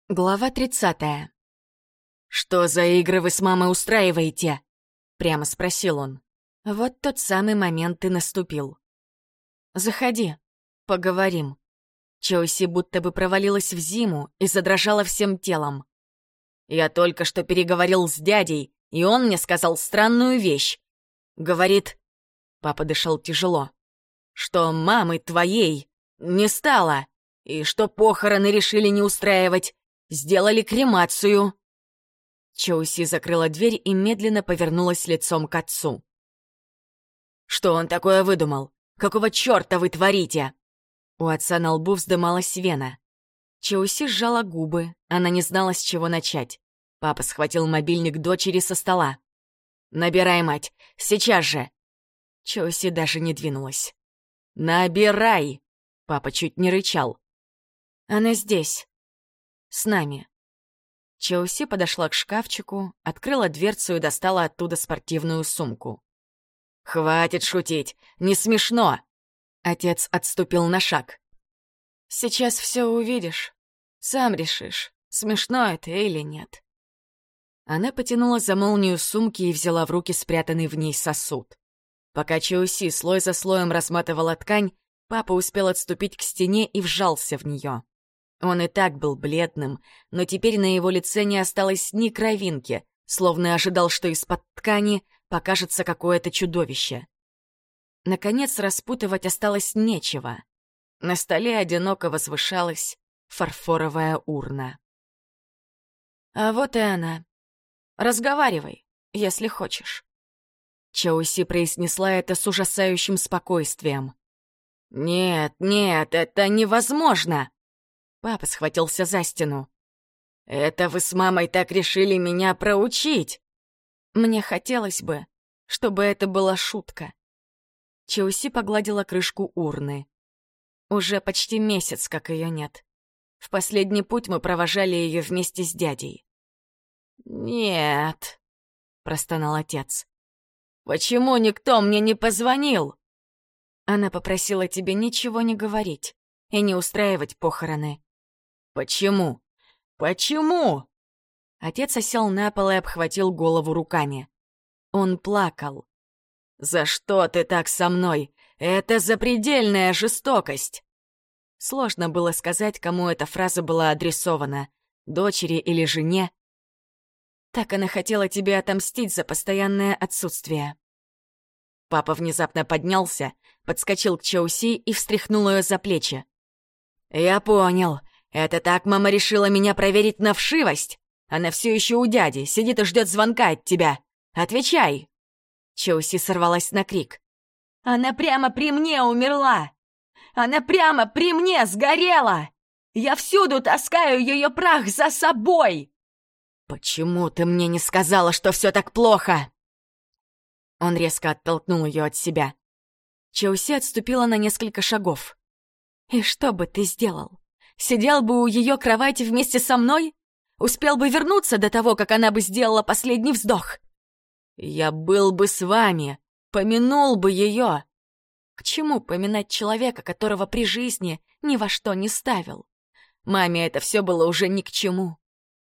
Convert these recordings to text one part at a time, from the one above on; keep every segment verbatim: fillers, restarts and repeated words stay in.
Глава тридцатая. «Что за игры вы с мамой устраиваете?» — прямо спросил он. Вот тот самый момент и наступил. «Заходи, поговорим». Чоуси будто бы провалилась в зиму и задрожала всем телом. «Я только что переговорил с дядей, и он мне сказал странную вещь. Говорит...» Папа дышал тяжело. «Что мамы твоей не стало, и что похороны решили не устраивать. Сделали кремацию». Чоуси закрыла дверь и медленно повернулась лицом к отцу. «Что он такое выдумал? Какого черта вы творите?» У отца на лбу вздымалась вена. Чоуси сжала губы, она не знала, с чего начать. Папа схватил мобильник дочери со стола. «Набирай, мать, сейчас же!» Чоуси даже не двинулась. «Набирай!» Папа чуть не рычал. «Она здесь. С нами». Чоуси подошла к шкафчику, открыла дверцу и достала оттуда спортивную сумку. «Хватит шутить! Не смешно!» Отец отступил на шаг. «Сейчас все увидишь. Сам решишь, смешно это или нет». Она потянула за молнию сумки и взяла в руки спрятанный в ней сосуд. Пока Чоуси слой за слоем разматывала ткань, папа успел отступить к стене и вжался в нее. Он и так был бледным, но теперь на его лице не осталось ни кровинки, словно ожидал, что из-под ткани покажется какое-то чудовище. Наконец, распутывать осталось нечего. На столе одиноко возвышалась фарфоровая урна. «А вот и она. Разговаривай, если хочешь». Чоуси произнесла это с ужасающим спокойствием. «Нет, нет, это невозможно!» Папа схватился за стену. «Это вы с мамой так решили меня проучить?» «Мне хотелось бы, чтобы это была шутка». Чоуси погладила крышку урны. Уже почти месяц, как ее нет. В последний путь мы провожали ее вместе с дядей. «Нет», — простонал отец. «Почему никто мне не позвонил?» Она попросила тебе ничего не говорить и не устраивать похороны. «Почему? Почему?» Отец осел на пол и обхватил голову руками. Он плакал. «За что ты так со мной? Это запредельная жестокость!» Сложно было сказать, кому эта фраза была адресована, дочери или жене. «Так она хотела тебе отомстить за постоянное отсутствие». Папа внезапно поднялся, подскочил к Чоуси и встряхнул ее за плечи. «Я понял. Это так мама решила меня проверить на вшивость? Она все еще у дяди, сидит и ждет звонка от тебя. Отвечай!» Чоуси сорвалась на крик. «Она прямо при мне умерла! Она прямо при мне сгорела! Я всюду таскаю ее прах за собой!» «Почему ты мне не сказала, что все так плохо?» Он резко оттолкнул ее от себя. Чоуси отступила на несколько шагов. «И что бы ты сделал? Сидел бы у ее кровати вместе со мной? Успел бы вернуться до того, как она бы сделала последний вздох?» «Я был бы с вами, помянул бы ее». «К чему поминать человека, которого при жизни ни во что не ставил? Маме это все было уже ни к чему».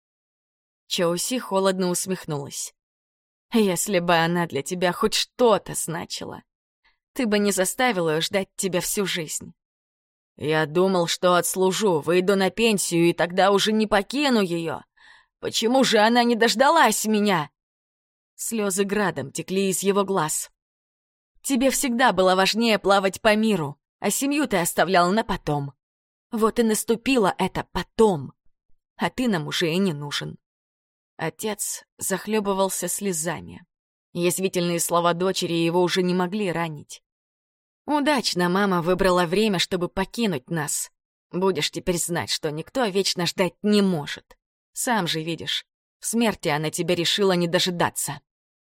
Чоуси холодно усмехнулась. «Если бы она для тебя хоть что-то значила, ты бы не заставил ее ждать тебя всю жизнь». «Я думал, что отслужу, выйду на пенсию и тогда уже не покину ее. Почему же она не дождалась меня?» Слезы градом текли из его глаз. «Тебе всегда было важнее плавать по миру, а семью ты оставлял на потом. Вот и наступило это потом, а ты нам уже и не нужен». Отец захлебывался слезами. Язвительные слова дочери его уже не могли ранить. «Удачно мама выбрала время, чтобы покинуть нас. Будешь теперь знать, что никто вечно ждать не может. Сам же видишь, в смерти она тебя решила не дожидаться».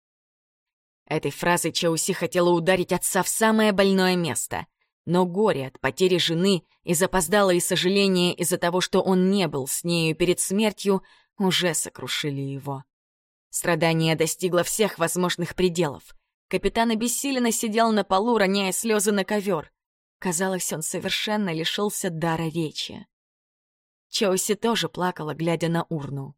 Этой фразой Чоуси хотела ударить отца в самое больное место. Но горе от потери жены и запоздалое сожаление из-за того, что он не был с нею перед смертью, уже сокрушили его. Страдание достигло всех возможных пределов. Капитан обессиленно сидел на полу, роняя слезы на ковер. Казалось, он совершенно лишился дара речи. Чоуси тоже плакала, глядя на урну.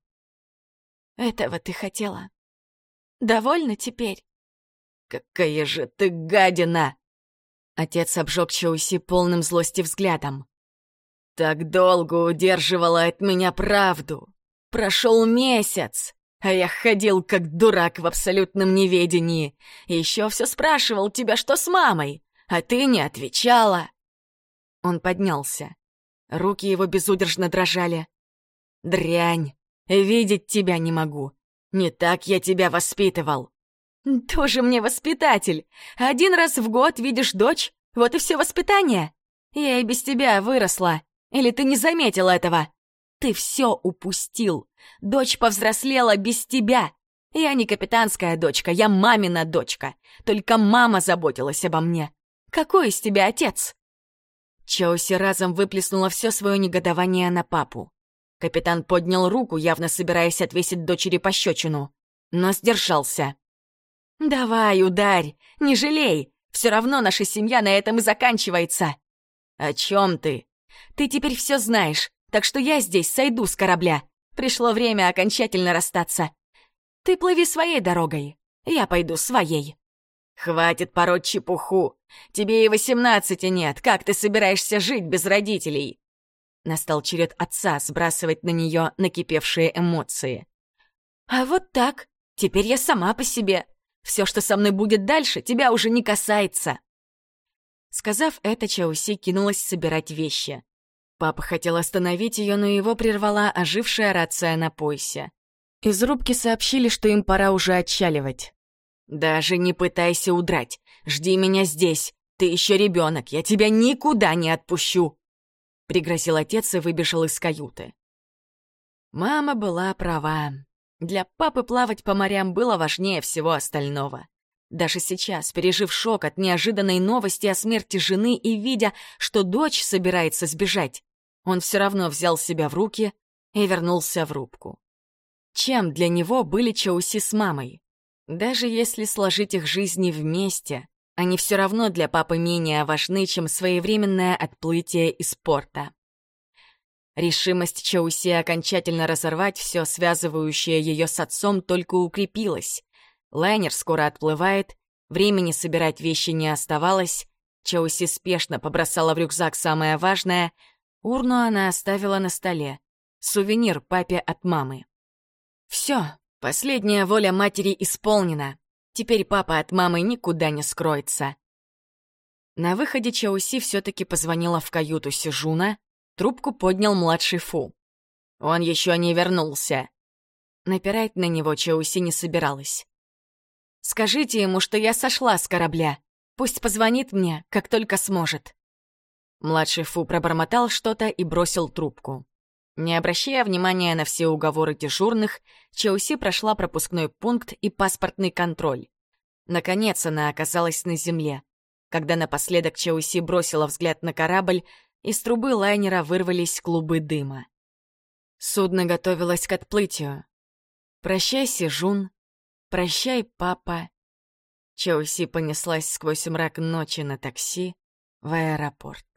«Этого ты хотела? Довольна теперь?» «Какая же ты гадина!» Отец обжег Чоуси полным злости взглядом. «Так долго удерживала от меня правду. Прошел месяц, а я ходил как дурак в абсолютном неведении. И еще все спрашивал тебя, что с мамой, а ты не отвечала». Он поднялся. Руки его безудержно дрожали. «Дрянь, видеть тебя не могу. Не так я тебя воспитывал». «Тоже мне воспитатель. Один раз в год видишь дочь, вот и все воспитание. Я и без тебя выросла. Или ты не заметил этого? Ты все упустил. Дочь повзрослела без тебя. Я не капитанская дочка, я мамина дочка. Только мама заботилась обо мне. Какой из тебя отец?» Чоуси разом выплеснула все свое негодование на папу. Капитан поднял руку, явно собираясь отвесить дочери пощечину, но сдержался. «Давай, ударь, не жалей. Все равно наша семья на этом и заканчивается». «О чем ты?» «Ты теперь все знаешь, так что я здесь сойду с корабля. Пришло время окончательно расстаться. Ты плыви своей дорогой, я пойду своей». «Хватит пороть чепуху. Тебе и восемнадцати нет. Как ты собираешься жить без родителей?» Настал черед отца сбрасывать на нее накипевшие эмоции. «А вот так. Теперь я сама по себе. Все, что со мной будет дальше, тебя уже не касается». Сказав это, Чоуси кинулась собирать вещи. Папа хотел остановить ее, но его прервала ожившая рация на поясе. Из рубки сообщили, что им пора уже отчаливать. «Даже не пытайся удрать. Жди меня здесь. Ты еще ребенок, я тебя никуда не отпущу!» Пригрозил отец и выбежал из каюты. Мама была права. Для папы плавать по морям было важнее всего остального. Даже сейчас, пережив шок от неожиданной новости о смерти жены и видя, что дочь собирается сбежать, он все равно взял себя в руки и вернулся в рубку. Чем для него были Чоуси с мамой? Даже если сложить их жизни вместе, они все равно для папы менее важны, чем своевременное отплытие из порта. Решимость Чоуси окончательно разорвать все, связывающее ее с отцом, только укрепилась. Лайнер скоро отплывает, времени собирать вещи не оставалось. Чоуси спешно побросала в рюкзак самое важное. Урну она оставила на столе. Сувенир папе от мамы. Все, последняя воля матери исполнена. Теперь папа от мамы никуда не скроется. На выходе Чоуси все-таки позвонила в каюту Сижуна. Трубку поднял младший Фу. Он еще не вернулся. Напирать на него Чоуси не собиралась. «Скажите ему, что я сошла с корабля. Пусть позвонит мне, как только сможет». Младший Фу пробормотал что-то и бросил трубку. Не обращая внимания на все уговоры дежурных, Чоуси прошла пропускной пункт и паспортный контроль. Наконец она оказалась на земле. Когда напоследок Чоуси бросила взгляд на корабль, из трубы лайнера вырвались клубы дыма. Судно готовилось к отплытию. «Прощай, Сижун. Прощай, папа». Чоуси понеслась сквозь мрак ночи на такси в аэропорт.